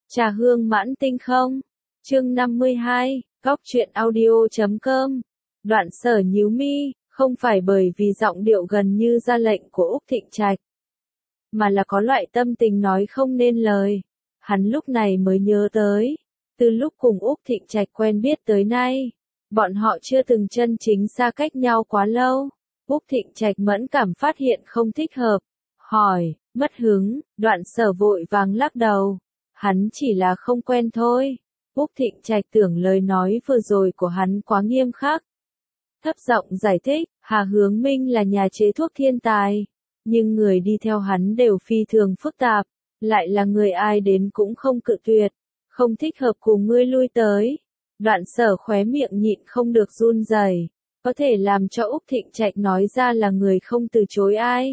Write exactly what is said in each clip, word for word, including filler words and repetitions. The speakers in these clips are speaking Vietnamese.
Trà hương mãn tinh không? Chương năm mươi hai, góc truyện audio chấm com. Đoạn Sở nhíu mi, không phải bởi vì giọng điệu gần như ra lệnh của Úc Thịnh Trạch, mà là có loại tâm tình nói không nên lời. Hắn lúc này mới nhớ tới, từ lúc cùng Úc Thịnh Trạch quen biết tới nay, bọn họ chưa từng chân chính xa cách nhau quá lâu. Úc Thịnh Trạch mẫn cảm phát hiện không thích hợp, hỏi, mất hứng. Đoạn Sở vội vàng lắc đầu, hắn chỉ là không quen thôi. Úc Thịnh Trạch tưởng lời nói vừa rồi của hắn quá nghiêm khắc, thấp giọng giải thích, Hà Hướng Minh là nhà chế thuốc thiên tài, nhưng người đi theo hắn đều phi thường phức tạp, lại là người ai đến cũng không cự tuyệt, không thích hợp cùng ngươi lui tới. Đoạn Sở khóe miệng nhịn không được run rẩy, có thể làm cho Úc Thịnh Trạch nói ra là người không từ chối ai.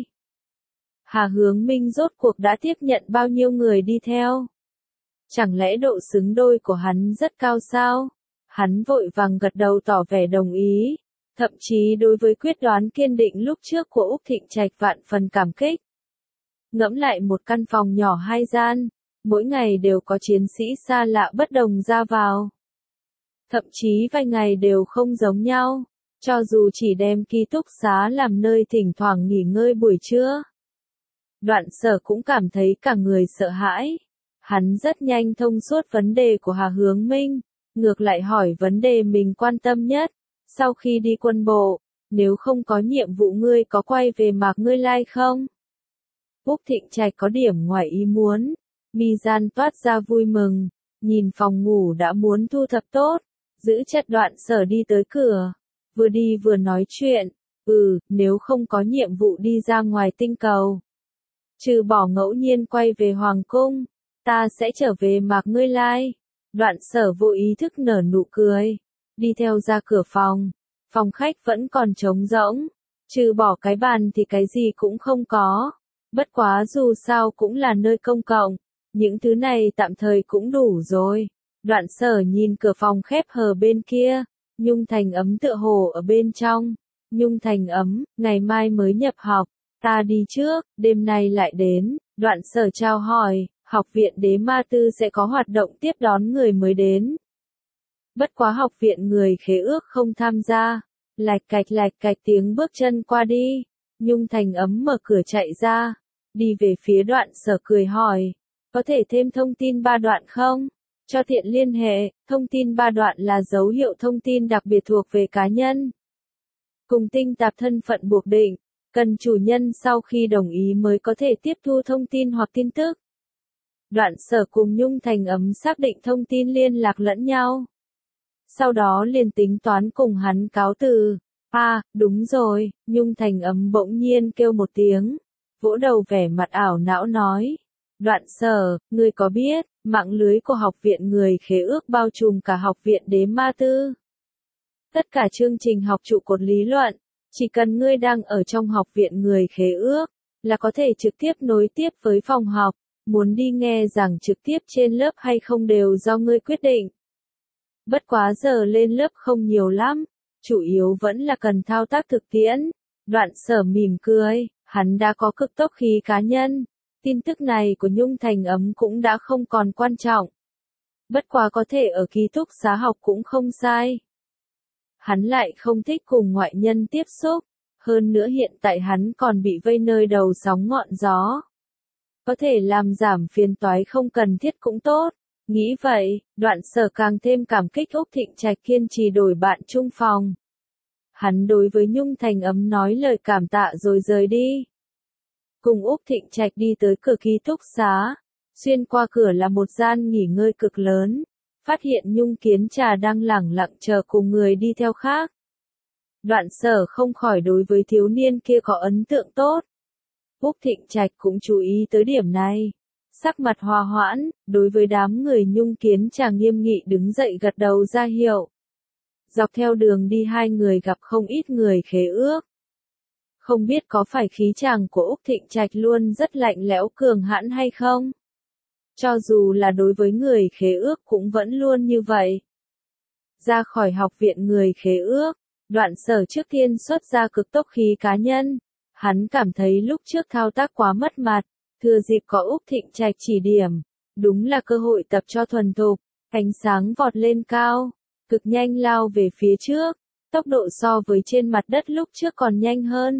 Hà Hướng Minh rốt cuộc đã tiếp nhận bao nhiêu người đi theo? Chẳng lẽ độ xứng đôi của hắn rất cao sao? Hắn vội vàng gật đầu tỏ vẻ đồng ý, thậm chí đối với quyết đoán kiên định lúc trước của Úc Thịnh Trạch vạn phần cảm kích. Ngẫm lại một căn phòng nhỏ hai gian, mỗi ngày đều có chiến sĩ xa lạ bất đồng ra vào. Thậm chí vài ngày đều không giống nhau, cho dù chỉ đem ký túc xá làm nơi thỉnh thoảng nghỉ ngơi buổi trưa. Đoạn Sở cũng cảm thấy cả người sợ hãi. Hắn rất nhanh thông suốt vấn đề của Hà Hướng Minh, ngược lại hỏi vấn đề mình quan tâm nhất. Sau khi đi quân bộ, nếu không có nhiệm vụ ngươi có quay về Mạc Ngươi Lai không? Úc Thịnh Trạch có điểm ngoài ý muốn, mi gian toát ra vui mừng, nhìn phòng ngủ đã muốn thu thập tốt, giữ chặt Đoạn Sở đi tới cửa, vừa đi vừa nói chuyện, ừ, nếu không có nhiệm vụ đi ra ngoài tinh cầu, trừ bỏ ngẫu nhiên quay về Hoàng Cung, ta sẽ trở về Mạc Ngươi Lai. Đoạn Sở vô ý thức nở nụ cười, đi theo ra cửa phòng, phòng khách vẫn còn trống rỗng, trừ bỏ cái bàn thì cái gì cũng không có, bất quá dù sao cũng là nơi công cộng, những thứ này tạm thời cũng đủ rồi. Đoạn Sở nhìn cửa phòng khép hờ bên kia, Nhung Thành Ấm tựa hồ ở bên trong. Nhung Thành Ấm, ngày mai mới nhập học, ta đi trước, đêm nay lại đến. Đoạn Sở chào hỏi, học viện Đế Ma Tư sẽ có hoạt động tiếp đón người mới đến. Bất quá học viện người khế ước không tham gia. Lạch cạch lạch cạch tiếng bước chân qua đi, Nhung Thành Ấm mở cửa chạy ra, đi về phía Đoạn Sở cười hỏi, có thể thêm thông tin ba đoạn không? Cho tiện liên hệ, thông tin ba đoạn là dấu hiệu thông tin đặc biệt thuộc về cá nhân. Cùng tinh tạp thân phận buộc định, cần chủ nhân sau khi đồng ý mới có thể tiếp thu thông tin hoặc tin tức. Đoạn Sở cùng Nhung Thành Ấm xác định thông tin liên lạc lẫn nhau. Sau đó liền tính toán cùng hắn cáo từ. À, đúng rồi, Nhung Thành Ấm bỗng nhiên kêu một tiếng, vỗ đầu vẻ mặt ảo não nói. Đoạn Sở, ngươi có biết, mạng lưới của học viện người khế ước bao trùm cả học viện Đế Ma Tư. Tất cả chương trình học trụ cột lý luận, chỉ cần ngươi đang ở trong học viện người khế ước, là có thể trực tiếp nối tiếp với phòng học, muốn đi nghe giảng trực tiếp trên lớp hay không đều do ngươi quyết định. Bất quá giờ lên lớp không nhiều lắm, chủ yếu vẫn là cần thao tác thực tiễn. Đoạn Sở mỉm cười, hắn đã có cực tốc khí cá nhân. Tin tức này của Nhung Thành Ấm cũng đã không còn quan trọng. Bất quá có thể ở ký túc xá học cũng không sai. Hắn lại không thích cùng ngoại nhân tiếp xúc, hơn nữa hiện tại hắn còn bị vây nơi đầu sóng ngọn gió. Có thể làm giảm phiền toái không cần thiết cũng tốt. Nghĩ vậy, Đoạn Sở càng thêm cảm kích Úc Thịnh Trạch kiên trì đổi bạn chung phòng. Hắn đối với Nhung Thành Ấm nói lời cảm tạ rồi rời đi. Cùng Úc Thịnh Trạch đi tới cửa ký túc xá, xuyên qua cửa là một gian nghỉ ngơi cực lớn, phát hiện Nhung Kiến Trà đang lẳng lặng chờ cùng người đi theo khác. Đoạn Sở không khỏi đối với thiếu niên kia có ấn tượng tốt. Úc Thịnh Trạch cũng chú ý tới điểm này. Sắc mặt hòa hoãn, đối với đám người Nhung Kiến Trà nghiêm nghị đứng dậy gật đầu ra hiệu. Dọc theo đường đi hai người gặp không ít người khế ước. Không biết có phải khí chàng của Úc Thịnh Trạch luôn rất lạnh lẽo cường hãn hay không? Cho dù là đối với người khế ước cũng vẫn luôn như vậy. Ra khỏi học viện người khế ước, Đoạn Sở trước tiên xuất ra cực tốc khí cá nhân. Hắn cảm thấy lúc trước thao tác quá mất mặt, thừa dịp có Úc Thịnh Trạch chỉ điểm, Đúng là cơ hội tập cho thuần thục, ánh sáng vọt lên cao, cực nhanh lao về phía trước, tốc độ so với trên mặt đất lúc trước còn nhanh hơn.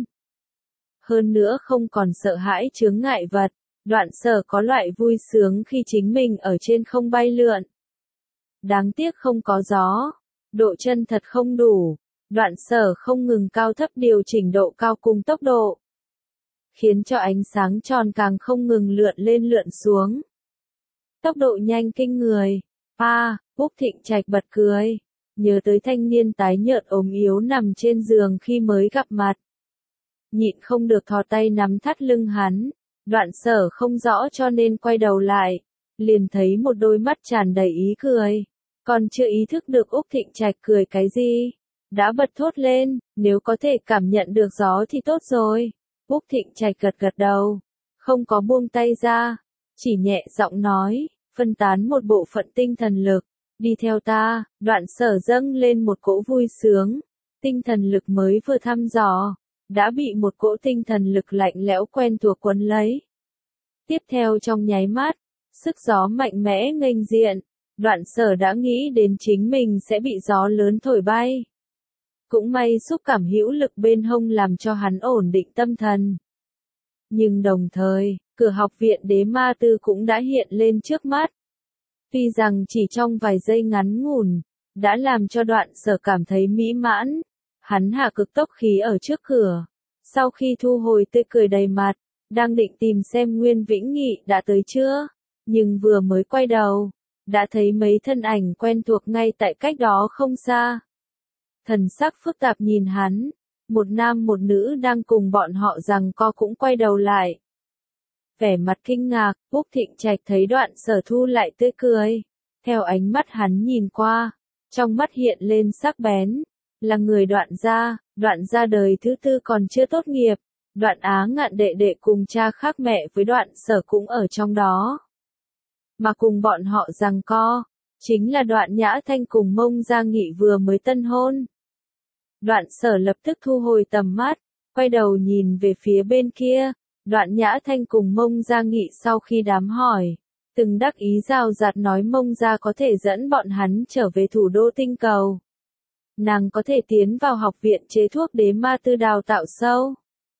Hơn nữa không còn sợ hãi chướng ngại vật, Đoạn Sở có loại vui sướng khi chính mình ở trên không bay lượn. Đáng tiếc không có gió, độ chân thật không đủ, Đoạn Sở không ngừng cao thấp điều chỉnh độ cao cùng tốc độ, khiến cho ánh sáng tròn càng không ngừng lượn lên lượn xuống. Tốc độ nhanh kinh người. A, Úc Thịnh Trạch bật cười, nhớ tới thanh niên tái nhợt ốm yếu nằm trên giường khi mới gặp mặt. Nhịn không được thò tay nắm thắt lưng hắn, Đoạn Sở không rõ cho nên quay đầu lại, liền thấy một đôi mắt tràn đầy ý cười. Còn chưa ý thức được Úc Thịnh Trạch cười cái gì, đã bật thốt lên, nếu có thể cảm nhận được gió thì tốt rồi. Úc Thịnh Trạch gật gật đầu, không có buông tay ra, chỉ nhẹ giọng nói, phân tán một bộ phận tinh thần lực, đi theo ta. Đoạn Sở dâng lên một cỗ vui sướng, tinh thần lực mới vừa thăm dò, đã bị một cỗ tinh thần lực lạnh lẽo quen thuộc quấn lấy. Tiếp theo trong nháy mắt, sức gió mạnh mẽ nghênh diện, Đoạn Sở đã nghĩ đến chính mình sẽ bị gió lớn thổi bay. Cũng may xúc cảm hữu lực bên hông làm cho hắn ổn định tâm thần. Nhưng đồng thời, cửa học viện Đế Ma Tư cũng đã hiện lên trước mắt. Tuy rằng chỉ trong vài giây ngắn ngủn, đã làm cho Đoạn Sở cảm thấy mỹ mãn. Hắn hạ cực tốc khí ở trước cửa. Sau khi thu hồi tươi cười đầy mặt, đang định tìm xem Nguyên Vĩnh Nghị đã tới chưa. Nhưng vừa mới quay đầu, đã thấy mấy thân ảnh quen thuộc ngay tại cách đó không xa. Thần sắc phức tạp nhìn hắn, một nam một nữ đang cùng bọn họ giằng co cũng quay đầu lại. Vẻ mặt kinh ngạc, Úc Thịnh Trạch thấy Đoạn Sở thu lại tươi cười. Theo ánh mắt hắn nhìn qua, trong mắt hiện lên sắc bén, là người Đoạn gia. Đoạn gia đời thứ tư còn chưa tốt nghiệp, Đoạn Á Ngạn đệ đệ cùng cha khác mẹ với Đoạn Sở cũng ở trong đó. Mà cùng bọn họ giằng co, chính là Đoạn Nhã Thanh cùng Mông Gia Nghị vừa mới tân hôn. Đoạn Sở lập tức thu hồi tầm mắt, quay đầu nhìn về phía bên kia. Đoạn Nhã Thanh cùng Mông Gia Nghị sau khi đám hỏi, từng đắc ý rào rạt nói Mông Gia có thể dẫn bọn hắn trở về thủ đô tinh cầu. Nàng có thể tiến vào học viện chế thuốc Đế Ma Tư đào tạo sâu.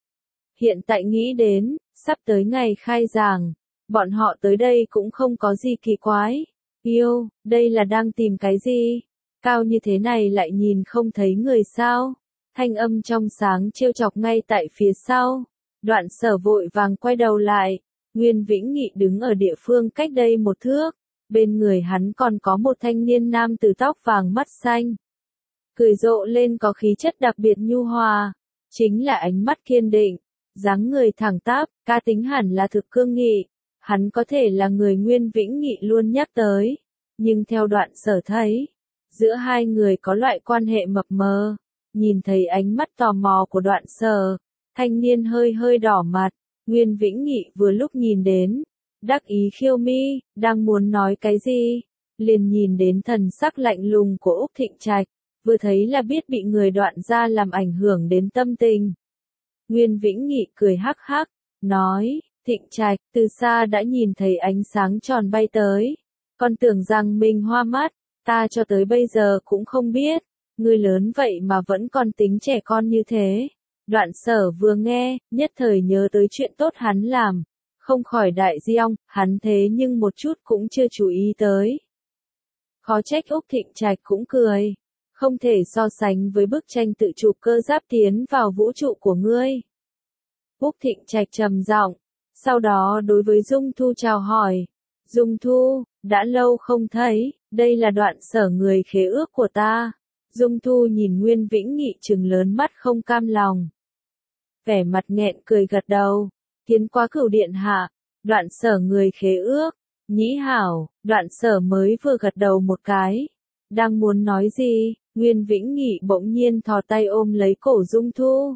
Hiện tại nghĩ đến, sắp tới ngày khai giảng, bọn họ tới đây cũng không có gì kỳ quái. Yêu, đây là đang tìm cái gì? Cao như thế này lại nhìn không thấy người sao? Thanh âm trong sáng trêu chọc ngay tại phía sau. Đoạn Sở vội vàng quay đầu lại. Nguyên Vĩnh Nghị đứng ở địa phương cách đây một thước. Bên người hắn còn có một thanh niên nam tử tóc vàng mắt xanh. Cười rộ lên có khí chất đặc biệt nhu hòa. Chính là ánh mắt kiên định, dáng người thẳng tắp, cá tính hẳn là thực cương nghị. Hắn có thể là người Nguyên Vĩnh Nghị luôn nhắc tới. Nhưng theo Đoạn Sở thấy, giữa hai người có loại quan hệ mập mờ. Nhìn thấy ánh mắt tò mò của Đoạn Sở, thanh niên hơi hơi đỏ mặt. Nguyên Vĩnh Nghị vừa lúc nhìn đến, đắc ý khiêu mi, đang muốn nói cái gì, liền nhìn đến thần sắc lạnh lùng của Úc Thịnh Trạch, vừa thấy là biết bị người Đoạn gia làm ảnh hưởng đến tâm tình. Nguyên Vĩnh Nghị cười hắc hắc, nói, Thịnh Trạch, từ xa đã nhìn thấy ánh sáng tròn bay tới, còn tưởng rằng mình hoa mắt, ta cho tới bây giờ cũng không biết, ngươi lớn vậy mà vẫn còn tính trẻ con như thế. Đoạn Sở vừa nghe, nhất thời nhớ tới chuyện tốt hắn làm, không khỏi đại diong, hắn thế nhưng một chút cũng chưa chú ý tới. Khó trách Úc Thịnh Trạch cũng cười, không thể so sánh với bức tranh tự chụp cơ giáp tiến vào vũ trụ của ngươi. Úc Thịnh Trạch trầm giọng, sau đó đối với Dung Thu chào hỏi, Dung Thu, đã lâu không thấy, đây là Đoạn Sở người khế ước của ta. Dung Thu nhìn Nguyên Vĩnh Nghị trừng lớn mắt không cam lòng. Vẻ mặt nghẹn cười gật đầu, tiến qua Cửu điện hạ, Đoạn Sở người khế ước, nhĩ hảo. Đoạn Sở mới vừa gật đầu một cái, đang muốn nói gì, Nguyên Vĩnh Nghị bỗng nhiên thò tay ôm lấy cổ Dung Thu.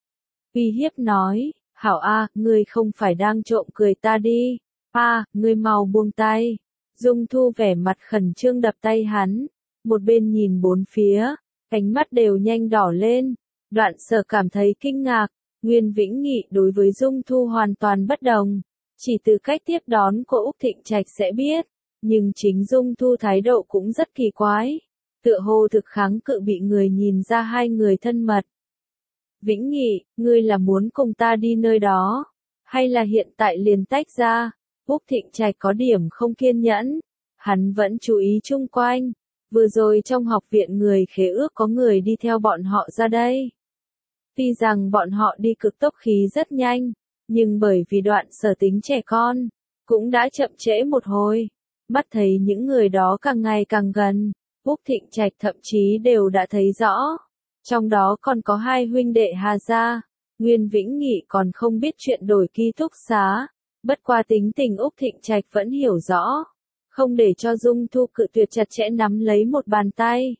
Uy hiếp nói, hảo a, ngươi không phải đang trộm cười ta đi, a, ngươi mau buông tay. Dung Thu vẻ mặt khẩn trương đập tay hắn, một bên nhìn bốn phía, cánh mắt đều nhanh đỏ lên. Đoạn Sở cảm thấy kinh ngạc, Nguyên Vĩnh Nghị đối với Dung Thu hoàn toàn bất đồng, Chỉ từ cách tiếp đón của Úc Thịnh Trạch sẽ biết, nhưng chính Dung Thu thái độ cũng rất kỳ quái, tựa hồ thực kháng cự bị người nhìn ra hai người thân mật. Vĩnh Nghị, ngươi là muốn cùng ta đi nơi đó, hay là hiện tại liền tách ra? Úc Thịnh Trạch có điểm không kiên nhẫn, hắn vẫn chú ý chung quanh, vừa rồi trong học viện người khế ước có người đi theo bọn họ ra đây. Tuy rằng bọn họ đi cực tốc khí rất nhanh, nhưng bởi vì đoạn sở tính trẻ con, cũng đã chậm trễ một hồi. Mắt thấy những người đó càng ngày càng gần, Úc Thịnh Trạch thậm chí đều đã thấy rõ. Trong đó còn có hai huynh đệ Hà Gia, Nguyên Vĩnh Nghị còn không biết chuyện đổi ký túc xá, bất qua tính tình Úc Thịnh Trạch vẫn hiểu rõ, không để cho Dung Thu cự tuyệt chặt chẽ nắm lấy một bàn tay.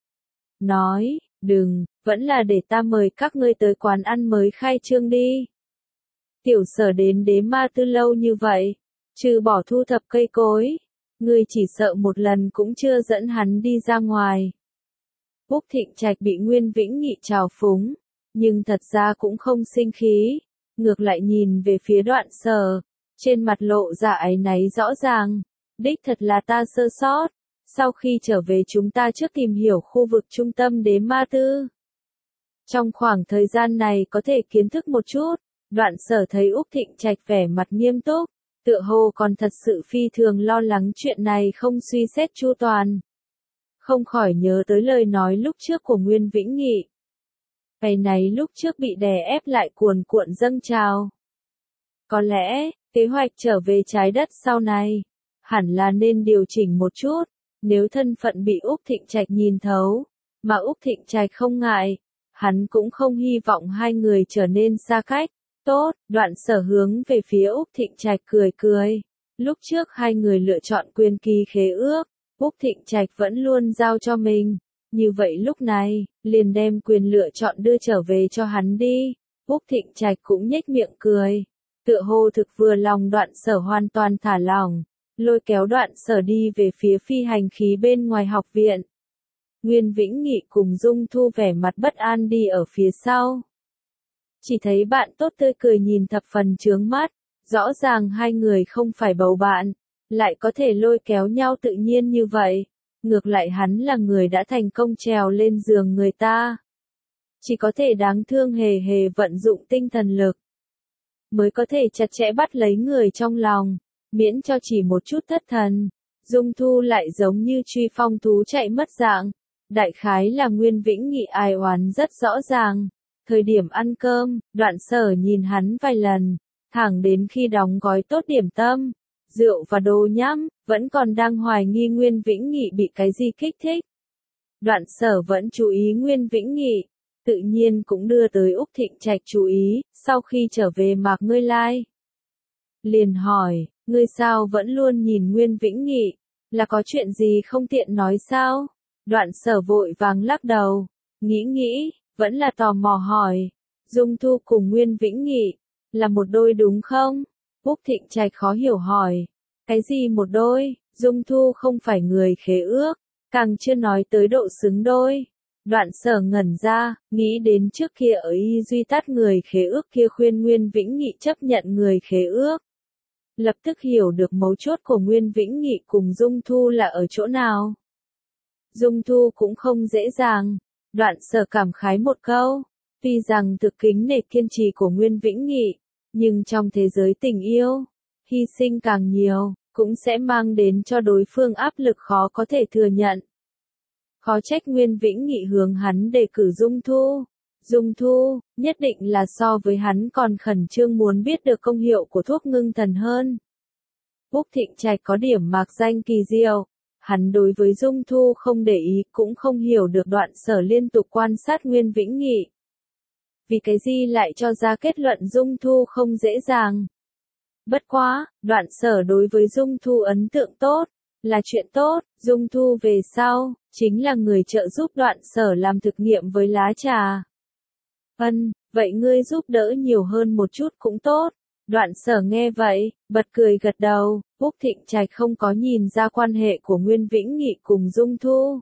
Nói, đừng, vẫn là để ta mời các ngươi tới quán ăn mới khai trương đi. Tiểu Sở đến Đế Ma Tư lâu như vậy, trừ bỏ thu thập cây cối, ngươi chỉ sợ một lần cũng chưa dẫn hắn đi ra ngoài. Úc Thịnh Trạch bị Nguyên Vĩnh Nghị trào phúng, nhưng thật ra cũng không sinh khí, ngược lại nhìn về phía Đoạn Sở, trên mặt lộ ra áy náy rõ ràng, đích thật là ta sơ sót, sau khi trở về chúng ta trước tìm hiểu khu vực trung tâm Đế Ma Tư. Trong khoảng thời gian này có thể kiến thức một chút, Đoạn Sở thấy Úc Thịnh Trạch vẻ mặt nghiêm túc, tựa hồ còn thật sự phi thường lo lắng chuyện này không suy xét chu toàn. Không khỏi nhớ tới lời nói lúc trước của Nguyên Vĩnh Nghị. Ngày này lúc trước bị đè ép lại cuồn cuộn dâng trào. Có lẽ, kế hoạch trở về trái đất sau này, hẳn là nên điều chỉnh một chút, nếu thân phận bị Úc Thịnh Trạch nhìn thấu, mà Úc Thịnh Trạch không ngại, hắn cũng không hy vọng hai người trở nên xa cách. Tốt, Đoạn Sở hướng về phía Úc Thịnh Trạch cười cười. Lúc trước hai người lựa chọn quyền kỳ khế ước, Úc Thịnh Trạch vẫn luôn giao cho mình. Như vậy lúc này, liền đem quyền lựa chọn đưa trở về cho hắn đi. Úc Thịnh Trạch cũng nhếch miệng cười. Tựa hồ thực vừa lòng Đoạn Sở hoàn toàn thả lỏng, lôi kéo Đoạn Sở đi về phía phi hành khí bên ngoài học viện. Nguyên Vĩnh Nghị cùng Dung Thu vẻ mặt bất an đi ở phía sau. Chỉ thấy bạn tốt tươi cười nhìn thập phần chướng mắt, rõ ràng hai người không phải bầu bạn, lại có thể lôi kéo nhau tự nhiên như vậy. Ngược lại hắn là người đã thành công trèo lên giường người ta. Chỉ có thể đáng thương hề hề vận dụng tinh thần lực, mới có thể chặt chẽ bắt lấy người trong lòng, miễn cho chỉ một chút thất thần. Dung Thu lại giống như truy phong thú chạy mất dạng, đại khái là Nguyên Vĩnh Nghị ai oán rất rõ ràng. Thời điểm ăn cơm, Đoạn Sở nhìn hắn vài lần, thẳng đến khi đóng gói tốt điểm tâm, rượu và đồ nhắm, vẫn còn đang hoài nghi Nguyên Vĩnh Nghị bị cái gì kích thích. Đoạn Sở vẫn chú ý Nguyên Vĩnh Nghị, tự nhiên cũng đưa tới Úc Thịnh Trạch chú ý, sau khi trở về Mạc Ngươi Lai. Liền hỏi, ngươi sao vẫn luôn nhìn Nguyên Vĩnh Nghị, là có chuyện gì không tiện nói sao? Đoạn Sở vội vàng lắc đầu, nghĩ nghĩ, vẫn là tò mò hỏi, Dung Thu cùng Nguyên Vĩnh Nghị, là một đôi đúng không? Úc Thịnh Trạch khó hiểu hỏi, cái gì một đôi, Dung Thu không phải người khế ước, càng chưa nói tới độ xứng đôi. Đoạn Sở ngẩn ra, nghĩ đến trước kia ở Y Duy Tát người khế ước kia khuyên Nguyên Vĩnh Nghị chấp nhận người khế ước. Lập tức hiểu được mấu chốt của Nguyên Vĩnh Nghị cùng Dung Thu là ở chỗ nào. Dung Thu cũng không dễ dàng. Đoạn Sở cảm khái một câu, tuy rằng thực kính nể kiên trì của Nguyên Vĩnh Nghị, nhưng trong thế giới tình yêu, hy sinh càng nhiều, cũng sẽ mang đến cho đối phương áp lực khó có thể thừa nhận. Khó trách Nguyên Vĩnh Nghị hướng hắn đề cử Dung Thu. Dung Thu, nhất định là so với hắn còn khẩn trương muốn biết được công hiệu của thuốc ngưng thần hơn. Úc Thịnh Trạch có điểm mạc danh kỳ diệu. Hắn đối với Dung Thu không để ý cũng không hiểu được Đoạn Sở liên tục quan sát Nguyên Vĩnh Nghị. Vì cái gì lại cho ra kết luận Dung Thu không dễ dàng. Bất quá, Đoạn Sở đối với Dung Thu ấn tượng tốt, là chuyện tốt, Dung Thu về sau, chính là người trợ giúp Đoạn Sở làm thực nghiệm với lá trà. Ân, vậy ngươi giúp đỡ nhiều hơn một chút cũng tốt. Đoạn Sở nghe vậy, bật cười gật đầu, Úc Thịnh Trạch không có nhìn ra quan hệ của Nguyên Vĩnh Nghị cùng Dung Thu.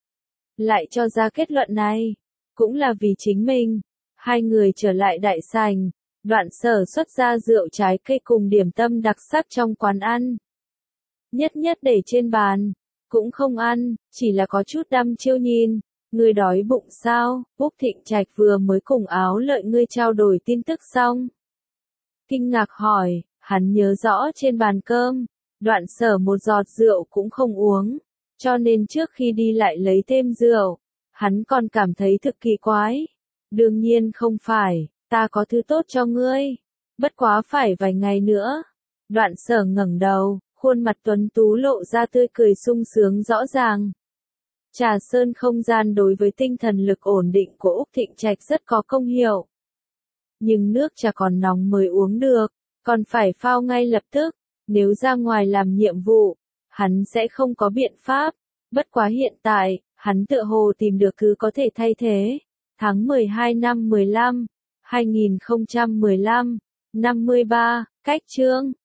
Lại cho ra kết luận này, cũng là vì chính mình. Hai người trở lại đại sảnh, Đoạn Sở xuất ra rượu trái cây cùng điểm tâm đặc sắc trong quán ăn. Nhất nhất để trên bàn. Cũng không ăn, chỉ là có chút đăm chiêu nhìn. Ngươi đói bụng sao? Úc Thịnh Trạch vừa mới cùng Áo Lợi ngươi trao đổi tin tức xong. Kinh ngạc hỏi, hắn nhớ rõ trên bàn cơm, Đoạn Sở một giọt rượu cũng không uống, cho nên trước khi đi lại lấy thêm rượu, hắn còn cảm thấy thực kỳ quái. Đương nhiên không phải, ta có thứ tốt cho ngươi, bất quá phải vài ngày nữa. Đoạn Sở ngẩng đầu, khuôn mặt tuấn tú lộ ra tươi cười sung sướng rõ ràng. Trà sơn không gian đối với tinh thần lực ổn định của Úc Thịnh Trạch rất có công hiệu. Nhưng nước trà còn nóng mới uống được, còn phải phao ngay lập tức, nếu ra ngoài làm nhiệm vụ, hắn sẽ không có biện pháp. Bất quá hiện tại, hắn tựa hồ tìm được thứ có thể thay thế. Tháng mười hai năm mười lăm, hai nghìn không trăm mười lăm, năm mươi ba, cách chương.